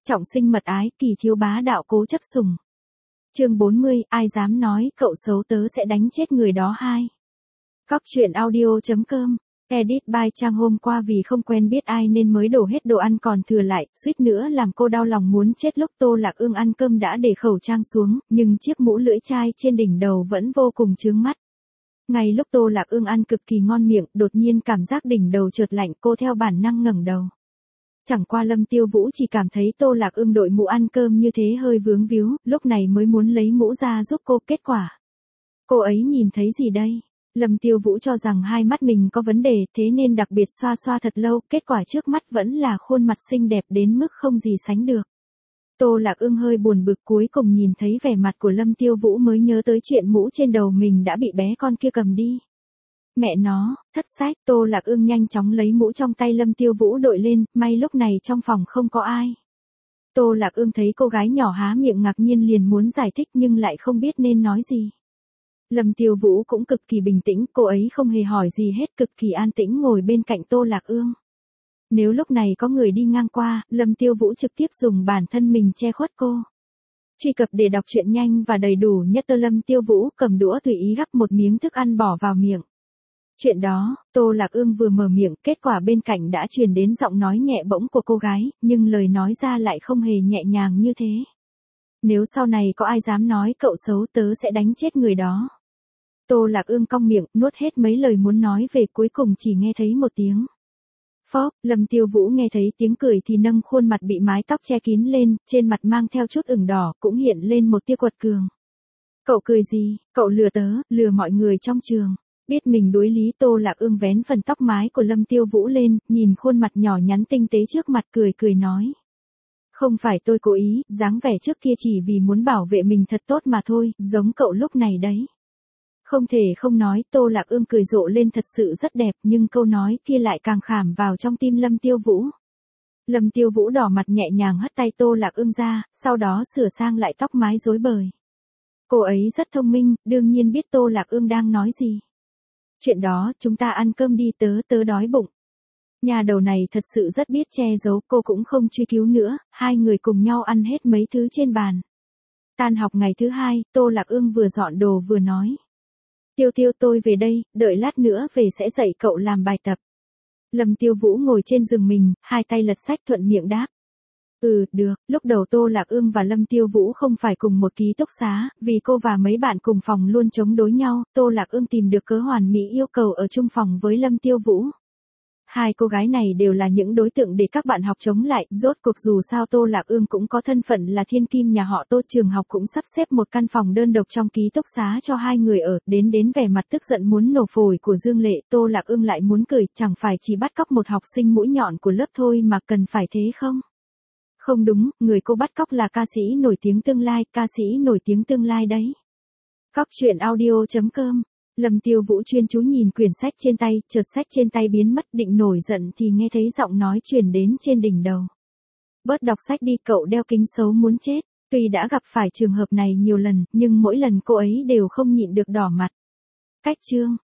Trọng sinh mật ái, kỳ thiếu bá đạo cố chấp sủng. Chương 40, ai dám nói cậu xấu tớ sẽ đánh chết người đó hai. Cóc truyện audio.com. Edit by Trang. Hôm qua vì không quen biết ai nên mới đổ hết đồ ăn còn thừa lại, suýt nữa làm cô đau lòng muốn chết. Lúc Tô Lạc Ương ăn cơm đã để khẩu trang xuống, nhưng chiếc mũ lưỡi chai trên đỉnh đầu vẫn vô cùng chướng mắt. Ngay lúc Tô Lạc Ương ăn cực kỳ ngon miệng, đột nhiên cảm giác đỉnh đầu chợt lạnh, cô theo bản năng ngẩng đầu. Chẳng qua Lâm Tiêu Vũ chỉ cảm thấy Tô Lạc Ương đội mũ ăn cơm như thế hơi vướng víu, lúc này mới muốn lấy mũ ra giúp cô. Kết quả, cô ấy nhìn thấy gì đây? Lâm Tiêu Vũ cho rằng hai mắt mình có vấn đề, thế nên đặc biệt xoa xoa thật lâu, kết quả trước mắt vẫn là khuôn mặt xinh đẹp đến mức không gì sánh được. Tô Lạc Ương hơi buồn bực, cuối cùng nhìn thấy vẻ mặt của Lâm Tiêu Vũ mới nhớ tới chuyện mũ trên đầu mình đã bị bé con kia cầm đi. Mẹ nó, thất sách. Tô Lạc Ương nhanh chóng lấy mũ trong tay Lâm Tiêu Vũ đội lên, may lúc này trong phòng không có ai. Tô Lạc Ương thấy cô gái nhỏ há miệng ngạc nhiên liền muốn giải thích nhưng lại không biết nên nói gì. Lâm Tiêu Vũ cũng cực kỳ bình tĩnh, cô ấy không hề hỏi gì hết, cực kỳ an tĩnh ngồi bên cạnh Tô Lạc Ương. Nếu lúc này có người đi ngang qua, Lâm Tiêu Vũ trực tiếp dùng bản thân mình che khuất cô. Truy cập để đọc truyện nhanh và đầy đủ nhất. Lâm Tiêu Vũ cầm đũa tùy ý gắp một miếng thức ăn bỏ vào miệng. Chuyện đó, Tô Lạc Ương vừa mở miệng, kết quả bên cạnh đã truyền đến giọng nói nhẹ bỗng của cô gái, nhưng lời nói ra lại không hề nhẹ nhàng như thế. Nếu sau này có ai dám nói cậu xấu tớ sẽ đánh chết người đó. Tô Lạc Ương cong miệng, nuốt hết mấy lời muốn nói về, cuối cùng chỉ nghe thấy một tiếng phóp. Lâm Tiêu Vũ nghe thấy tiếng cười thì nâng khuôn mặt bị mái tóc che kín lên, trên mặt mang theo chút ửng đỏ, cũng hiện lên một tia quật cường. Cậu cười gì? Cậu lừa tớ, lừa mọi người trong trường. Biết mình đối lý, Tô Lạc Ương vén phần tóc mái của Lâm Tiêu Vũ lên, nhìn khuôn mặt nhỏ nhắn tinh tế trước mặt, cười nói. Không phải tôi cố ý, dáng vẻ trước kia chỉ vì muốn bảo vệ mình thật tốt mà thôi, giống cậu lúc này đấy. Không thể không nói, Tô Lạc Ương cười rộ lên thật sự rất đẹp, nhưng câu nói kia lại càng khảm vào trong tim Lâm Tiêu Vũ. Lâm Tiêu Vũ đỏ mặt nhẹ nhàng hất tay Tô Lạc Ương ra, sau đó sửa sang lại tóc mái rối bời. Cô ấy rất thông minh, đương nhiên biết Tô Lạc Ương đang nói gì. Chuyện đó, chúng ta ăn cơm đi, tớ đói bụng. Nhà đầu này thật sự rất biết che giấu, cô cũng không truy cứu nữa, hai người cùng nhau ăn hết mấy thứ trên bàn. Tan học ngày thứ hai, Tô Lạc Ương vừa dọn đồ vừa nói. Tiêu tôi về đây, đợi lát nữa về sẽ dạy cậu làm bài tập. Lâm Tiêu Vũ ngồi trên giường mình, hai tay lật sách thuận miệng đáp. Được. Lúc đầu Tô Lạc Ương và Lâm Tiêu Vũ không phải cùng một ký túc xá, vì cô và mấy bạn cùng phòng luôn chống đối nhau, Tô Lạc Ương tìm được cớ hoàn mỹ yêu cầu ở chung phòng với Lâm Tiêu Vũ. Hai cô gái này đều là những đối tượng để các bạn học chống lại, rốt cuộc dù sao Tô Lạc Ương cũng có thân phận là thiên kim nhà họ Tô, trường học cũng sắp xếp một căn phòng đơn độc trong ký túc xá cho hai người ở, đến vẻ mặt tức giận muốn nổ phổi của Dương Lệ, Tô Lạc Ương lại muốn cười, chẳng phải chỉ bắt cóc một học sinh mũi nhọn của lớp thôi mà cần phải thế không? Không đúng, người cô bắt cóc là ca sĩ nổi tiếng tương lai đấy. Cóc truyện audio.com. Lâm Tiêu Vũ chuyên chú nhìn quyển sách trên tay, chợt sách trên tay biến mất, định nổi giận thì nghe thấy giọng nói truyền đến trên đỉnh đầu. Bớt đọc sách đi, cậu đeo kính xấu muốn chết. Tuy đã gặp phải trường hợp này nhiều lần, nhưng mỗi lần cô ấy đều không nhịn được đỏ mặt. Cách chương.